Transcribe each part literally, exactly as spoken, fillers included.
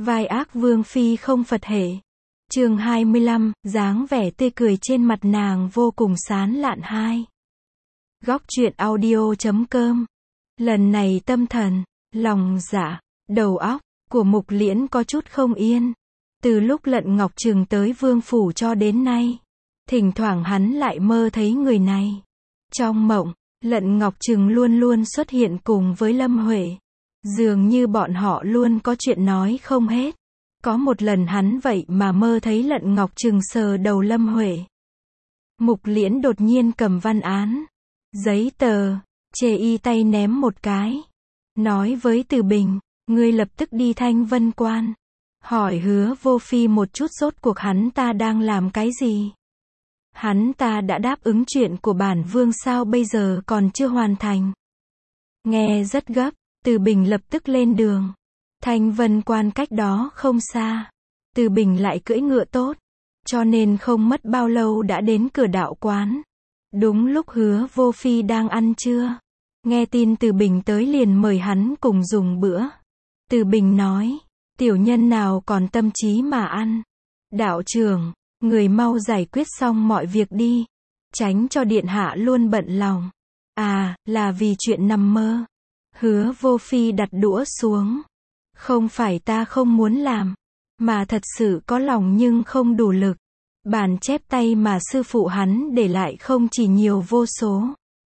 Vai ác vương phi không Phật hệ. Chương hai mươi lăm, dáng vẻ tươi cười trên mặt nàng vô cùng sán lạn hai. Góc truyện audio chấm com. Lần này tâm thần, lòng dạ, đầu óc của Mục Liễn có chút không yên. Từ lúc Lận Ngọc Trừng tới vương phủ cho đến nay, thỉnh thoảng hắn lại mơ thấy người này. Trong mộng, Lận Ngọc Trừng luôn luôn xuất hiện cùng với Lâm Huệ. Dường như bọn họ luôn có chuyện nói không hết. Có một lần hắn vậy mà mơ thấy Lận Ngọc Trừng sờ đầu Lâm Huệ. Mục Liễn đột nhiên cầm văn án, giấy tờ, chê y tay ném một cái. Nói với Từ Bình, ngươi lập tức đi Thanh Vân Quan. Hỏi Hứa Vô Phi một chút rốt cuộc hắn ta đang làm cái gì. Hắn ta đã đáp ứng chuyện của bản vương sao bây giờ còn chưa hoàn thành. Nghe rất gấp, Từ Bình lập tức lên đường. Thanh Vân Quan cách đó không xa. Từ Bình lại cưỡi ngựa tốt, cho nên không mất bao lâu đã đến cửa đạo quán. Đúng lúc Hứa Vô Phi đang ăn trưa. Nghe tin Từ Bình tới liền mời hắn cùng dùng bữa. Từ Bình nói, tiểu nhân nào còn tâm trí mà ăn. Đạo trưởng, người mau giải quyết xong mọi việc đi. Tránh cho điện hạ luôn bận lòng. À, là vì chuyện nằm mơ. Hứa Vô Phi đặt đũa xuống. Không phải ta không muốn làm, mà thật sự có lòng nhưng không đủ lực. Bản chép tay mà sư phụ hắn để lại không chỉ nhiều vô số,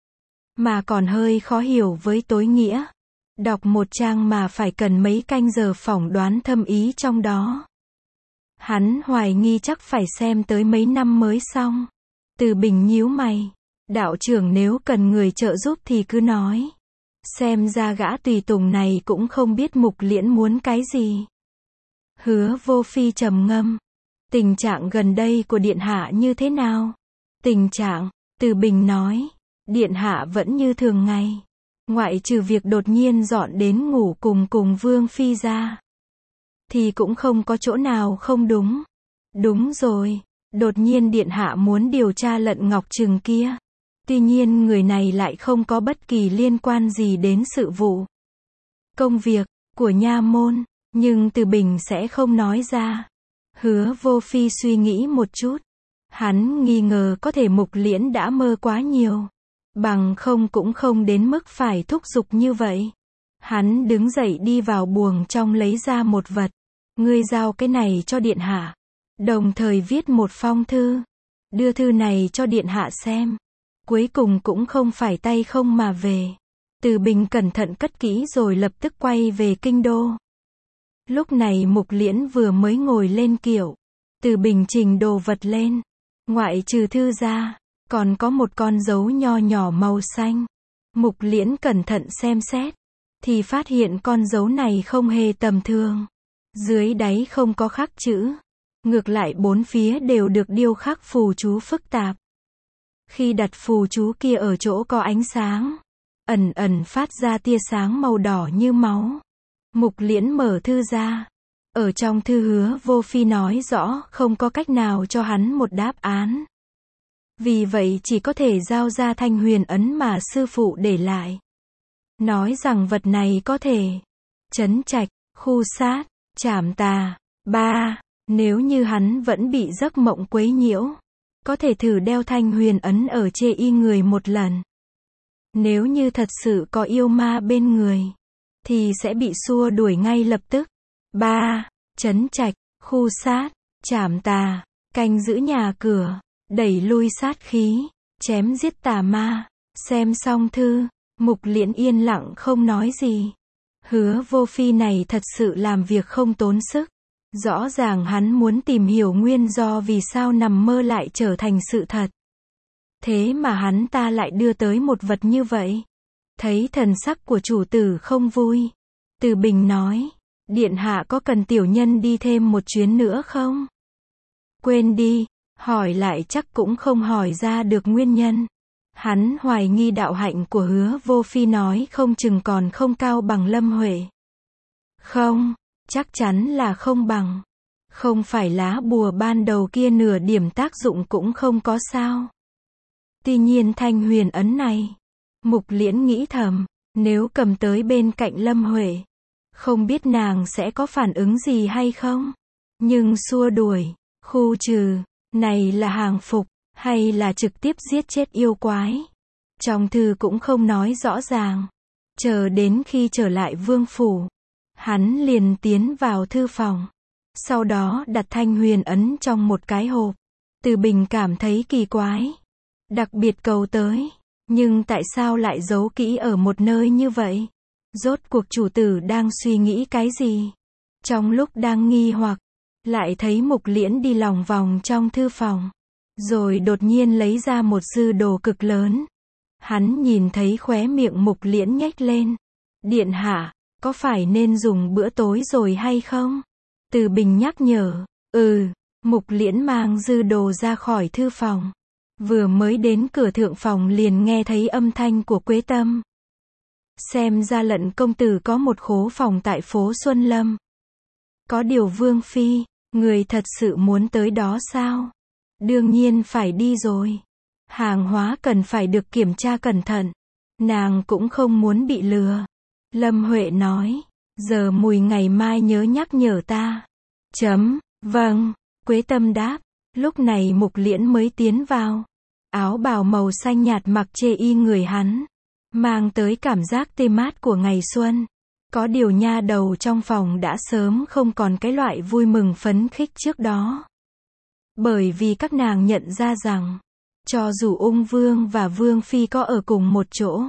mà còn hơi khó hiểu với tối nghĩa. Đọc một trang mà phải cần mấy canh giờ phỏng đoán thâm ý trong đó. Hắn hoài nghi chắc phải xem tới mấy năm mới xong. Từ Bình nhíu mày. Đạo trưởng nếu cần người trợ giúp thì cứ nói. Xem ra gã tùy tùng này cũng không biết Mục Liễn muốn cái gì. Hứa Vô Phi trầm ngâm. Tình trạng gần đây của điện hạ như thế nào? Tình trạng, Từ Bình nói. Điện hạ vẫn như thường ngày. Ngoại trừ việc đột nhiên dọn đến ngủ cùng cùng Vương Phi ra, thì cũng không có chỗ nào không đúng. Đúng rồi, đột nhiên điện hạ muốn điều tra Lận Ngọc Trừng kia. Tuy nhiên người này lại không có bất kỳ liên quan gì đến sự vụ, công việc của nha môn, nhưng Từ Bình sẽ không nói ra. Hứa Vô Phi suy nghĩ một chút. Hắn nghi ngờ có thể Mục Liễn đã mơ quá nhiều. Bằng không cũng không đến mức phải thúc giục như vậy. Hắn đứng dậy đi vào buồng trong lấy ra một vật. Ngươi giao cái này cho điện hạ. Đồng thời viết một phong thư. Đưa thư này cho điện hạ xem. Cuối cùng cũng không phải tay không mà về. Từ Bình cẩn thận cất kỹ rồi lập tức quay về kinh đô. Lúc này Mục Liễn vừa mới ngồi lên kiệu. Từ Bình trình đồ vật lên. Ngoại trừ thư ra, còn có một con dấu nho nhỏ màu xanh. Mục Liễn cẩn thận xem xét, thì phát hiện con dấu này không hề tầm thường. Dưới đáy không có khắc chữ. Ngược lại bốn phía đều được điêu khắc phù chú phức tạp. Khi đặt phù chú kia ở chỗ có ánh sáng, ẩn ẩn phát ra tia sáng màu đỏ như máu. Mục Liễn mở thư ra. Ở trong thư Hứa Vô Phi nói rõ không có cách nào cho hắn một đáp án. Vì vậy chỉ có thể giao ra thanh huyền ấn mà sư phụ để lại. Nói rằng vật này có thể trấn trạch, khu sát, trảm tà. Ba. Nếu như hắn vẫn bị giấc mộng quấy nhiễu, có thể thử đeo thanh huyền ấn ở chê y người một lần. Nếu như thật sự có yêu ma bên người, thì sẽ bị xua đuổi ngay lập tức. Ba. Trấn trạch, khu sát, trảm tà, canh giữ nhà cửa, đẩy lui sát khí, chém giết tà ma. Xem xong thư, Mục Liễn yên lặng không nói gì. Hứa Vô Phi này thật sự làm việc không tốn sức. Rõ ràng hắn muốn tìm hiểu nguyên do vì sao nằm mơ lại trở thành sự thật. Thế mà hắn ta lại đưa tới một vật như vậy. Thấy thần sắc của chủ tử không vui, Từ Bình nói, điện hạ có cần tiểu nhân đi thêm một chuyến nữa không? Quên đi, hỏi lại chắc cũng không hỏi ra được nguyên nhân. Hắn hoài nghi đạo hạnh của Hứa Vô Phi nói không chừng còn không cao bằng Lâm Huệ. Không, chắc chắn là không bằng. Không phải lá bùa ban đầu kia nửa điểm tác dụng cũng không có sao. Tuy nhiên thanh huyền ấn này, Mục Liễn nghĩ thầm, nếu cầm tới bên cạnh Lâm Huệ, Không biết nàng sẽ có phản ứng gì hay không? Nhưng xua đuổi, khu trừ, này là hàng phục, hay là trực tiếp giết chết yêu quái? Trong thư cũng không nói rõ ràng. Chờ đến khi trở lại vương phủ, hắn liền tiến vào thư phòng. Sau đó đặt thanh huyền ấn trong một cái hộp. Từ Bình cảm thấy kỳ quái. Đặc biệt cầu tới. Nhưng tại sao lại giấu kỹ ở một nơi như vậy? Rốt cuộc chủ tử đang suy nghĩ cái gì? Trong lúc đang nghi hoặc, lại thấy Mục Liễn đi lòng vòng trong thư phòng. Rồi đột nhiên lấy ra một dư đồ cực lớn. Hắn nhìn thấy khóe miệng Mục Liễn nhếch lên. Điện hạ, có phải nên dùng bữa tối rồi hay không? Từ Bình nhắc nhở. Ừ, Mục Liễn mang dư đồ ra khỏi thư phòng. Vừa mới đến cửa thượng phòng liền nghe thấy âm thanh của Quế Tâm. Xem ra Lận công tử có một khố phòng tại phố Xuân Lâm. Có điều Vương phi, người thật sự muốn tới đó sao? Đương nhiên phải đi rồi. Hàng hóa cần phải được kiểm tra cẩn thận. Nàng cũng không muốn bị lừa. Lâm Huệ nói, giờ mùi ngày mai nhớ nhắc nhở ta. Chấm, vâng, Quế Tâm đáp. Lúc này Mục Liễn mới tiến vào. Áo bào màu xanh nhạt mặc chê y người hắn. Mang tới cảm giác tê mát của ngày xuân. Có điều nha đầu trong phòng đã sớm không còn cái loại vui mừng phấn khích trước đó. Bởi vì các nàng nhận ra rằng, cho dù Ung Vương và Vương Phi có ở cùng một chỗ,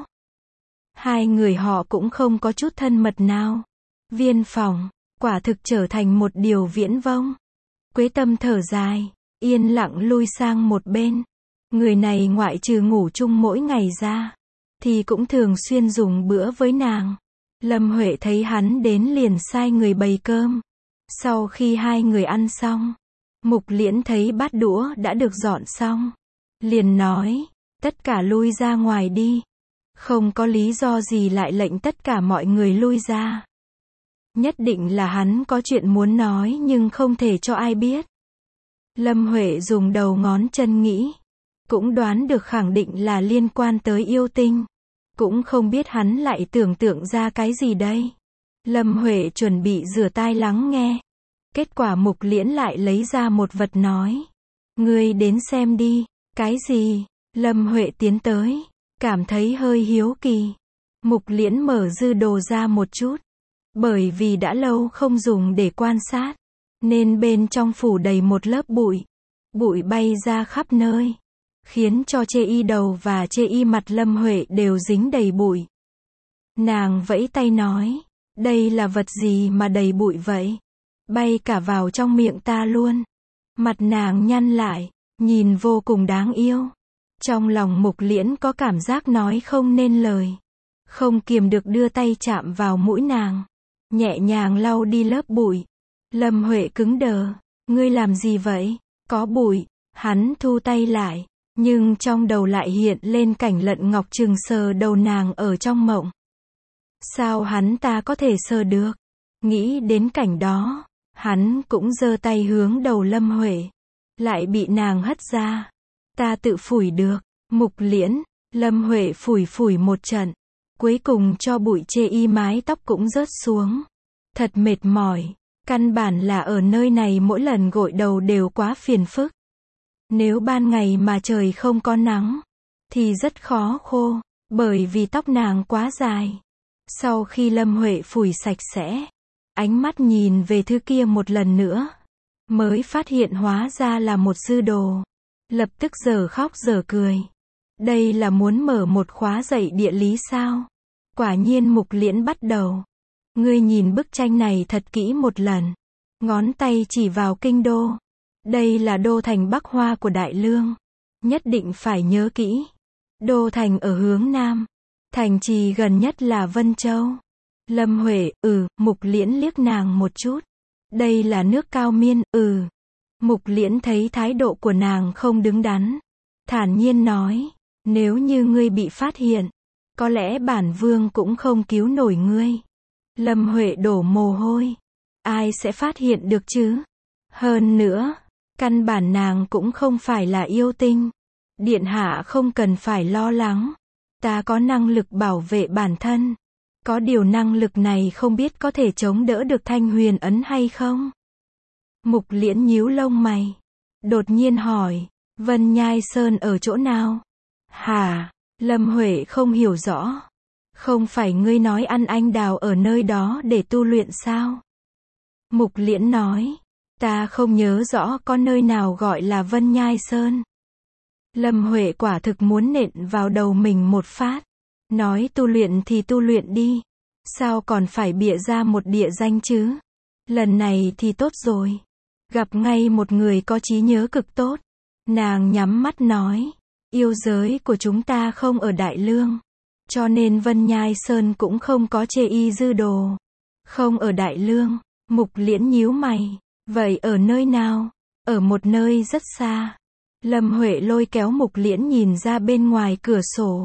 hai người họ cũng không có chút thân mật nào. Viên phòng, quả thực trở thành một điều viễn vông. Quế Tâm thở dài, yên lặng lui sang một bên. Người này ngoại trừ ngủ chung mỗi ngày ra, thì cũng thường xuyên dùng bữa với nàng. Lâm Huệ thấy hắn đến liền sai người bày cơm. Sau khi hai người ăn xong, Mục Liễn thấy bát đũa đã được dọn xong. Liền nói, tất cả lui ra ngoài đi. Không có lý do gì lại lệnh tất cả mọi người lui ra. Nhất định là hắn có chuyện muốn nói nhưng không thể cho ai biết. Lâm Huệ dùng đầu ngón chân nghĩ. Cũng đoán được khẳng định là liên quan tới yêu tinh. Cũng không biết hắn lại tưởng tượng ra cái gì đây. Lâm Huệ chuẩn bị rửa tai lắng nghe. Kết quả Mục Liễn lại lấy ra một vật nói. Ngươi đến xem đi. Cái gì? Lâm Huệ tiến tới. Cảm thấy hơi hiếu kỳ. Mục Liễn mở dư đồ ra một chút. Bởi vì đã lâu không dùng để quan sát. Nên bên trong phủ đầy một lớp bụi. Bụi bay ra khắp nơi. Khiến cho chê y đầu và chê y mặt Lâm Huệ đều dính đầy bụi. Nàng vẫy tay nói. Đây là vật gì mà đầy bụi vậy? Bay cả vào trong miệng ta luôn. Mặt nàng nhăn lại. Nhìn vô cùng đáng yêu. Trong lòng Mục Liễn có cảm giác nói không nên lời. Không kiềm được đưa tay chạm vào mũi nàng. Nhẹ nhàng lau đi lớp bụi. Lâm Huệ cứng đờ. Ngươi làm gì vậy? Có bụi. Hắn thu tay lại. Nhưng trong đầu lại hiện lên cảnh Lận Ngọc Trừng sờ đầu nàng ở trong mộng. Sao hắn ta có thể sờ được? Nghĩ đến cảnh đó, hắn cũng giơ tay hướng đầu Lâm Huệ. Lại bị nàng hất ra. Ta tự phủi được. Mục Liễn, Lâm Huệ phủi phủi một trận. Cuối cùng cho bụi chê y mái tóc cũng rớt xuống. Thật mệt mỏi. Căn bản là ở nơi này mỗi lần gội đầu đều quá phiền phức. Nếu ban ngày mà trời không có nắng, thì rất khó khô, bởi vì tóc nàng quá dài. Sau khi Lâm Huệ phủi sạch sẽ, ánh mắt nhìn về thứ kia một lần nữa, mới phát hiện hóa ra là một dư đồ. Lập tức giờ khóc giờ cười. Đây là muốn mở một khóa dạy địa lý sao? Quả nhiên Mục Liễn bắt đầu. Ngươi nhìn bức tranh này thật kỹ một lần. Ngón tay chỉ vào kinh đô. Đây là đô thành Bắc Hoa của Đại Lương. Nhất định phải nhớ kỹ. Đô thành ở hướng Nam. Thành trì gần nhất là Vân Châu. Lâm Huệ, ừ, Mục Liễn liếc nàng một chút. Đây là nước Cao Miên, ừ. Mục Liễn thấy thái độ của nàng không đứng đắn. Thản nhiên nói, nếu như ngươi bị phát hiện, có lẽ bản vương cũng không cứu nổi ngươi. Lâm Huệ đổ mồ hôi. Ai sẽ phát hiện được chứ? Hơn nữa, căn bản nàng cũng không phải là yêu tinh. Điện hạ không cần phải lo lắng. Ta có năng lực bảo vệ bản thân. Có điều năng lực này không biết có thể chống đỡ được Thanh Huyền ấn hay không? Mục Liễn nhíu lông mày. Đột nhiên hỏi, Vân Nhai Sơn ở chỗ nào? Hả? Lâm Huệ không hiểu rõ. Không phải ngươi nói ăn anh đào ở nơi đó để tu luyện sao? Mục Liễn nói, ta không nhớ rõ có nơi nào gọi là Vân Nhai Sơn. Lâm Huệ quả thực muốn nện vào đầu mình một phát. Nói tu luyện thì tu luyện đi. Sao còn phải bịa ra một địa danh chứ? Lần này thì tốt rồi. Gặp ngay một người có trí nhớ cực tốt. Nàng nhắm mắt nói, yêu giới của chúng ta không ở Đại Lương. Cho nên Vân Nhai Sơn cũng không có chê y dư đồ. Không ở Đại Lương. Mục Liễn nhíu mày. Vậy ở nơi nào? Ở một nơi rất xa. Lâm Huệ lôi kéo Mục Liễn nhìn ra bên ngoài cửa sổ.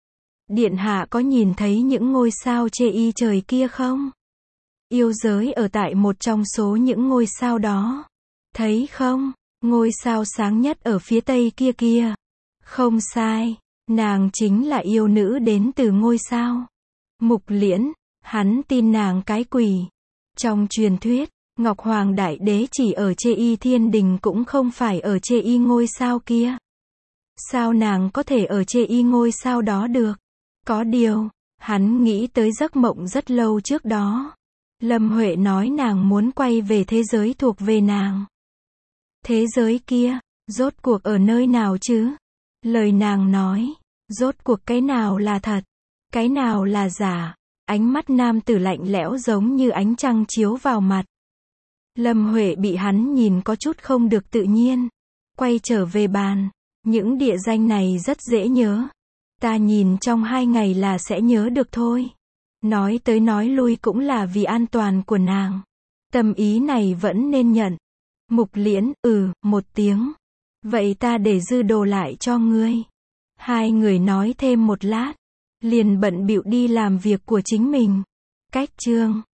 Điện hạ có nhìn thấy những ngôi sao chê y trời kia không? Yêu giới ở tại một trong số những ngôi sao đó. Thấy không? Ngôi sao sáng nhất ở phía tây kia kia. Không sai. Nàng chính là yêu nữ đến từ ngôi sao. Mục Liễn, hắn tin nàng cái quỷ. Trong truyền thuyết, Ngọc Hoàng Đại Đế chỉ ở chê y thiên đình cũng không phải ở chê y ngôi sao kia. Sao nàng có thể ở chê y ngôi sao đó được? Có điều, hắn nghĩ tới giấc mộng rất lâu trước đó. Lâm Huệ nói nàng muốn quay về thế giới thuộc về nàng. Thế giới kia, rốt cuộc ở nơi nào chứ? Lời nàng nói, rốt cuộc cái nào là thật? Cái nào là giả? Ánh mắt nam tử lạnh lẽo giống như ánh trăng chiếu vào mặt. Lâm Huệ bị hắn nhìn có chút không được tự nhiên. Quay trở về bàn. Những địa danh này rất dễ nhớ. Ta nhìn trong hai ngày là sẽ nhớ được thôi. Nói tới nói lui cũng là vì an toàn của nàng. Tâm ý này vẫn nên nhận. Mục Liễn, ừ, một tiếng. Vậy ta để dư đồ lại cho ngươi. Hai người nói thêm một lát. Liền bận bịu đi làm việc của chính mình. Cách chương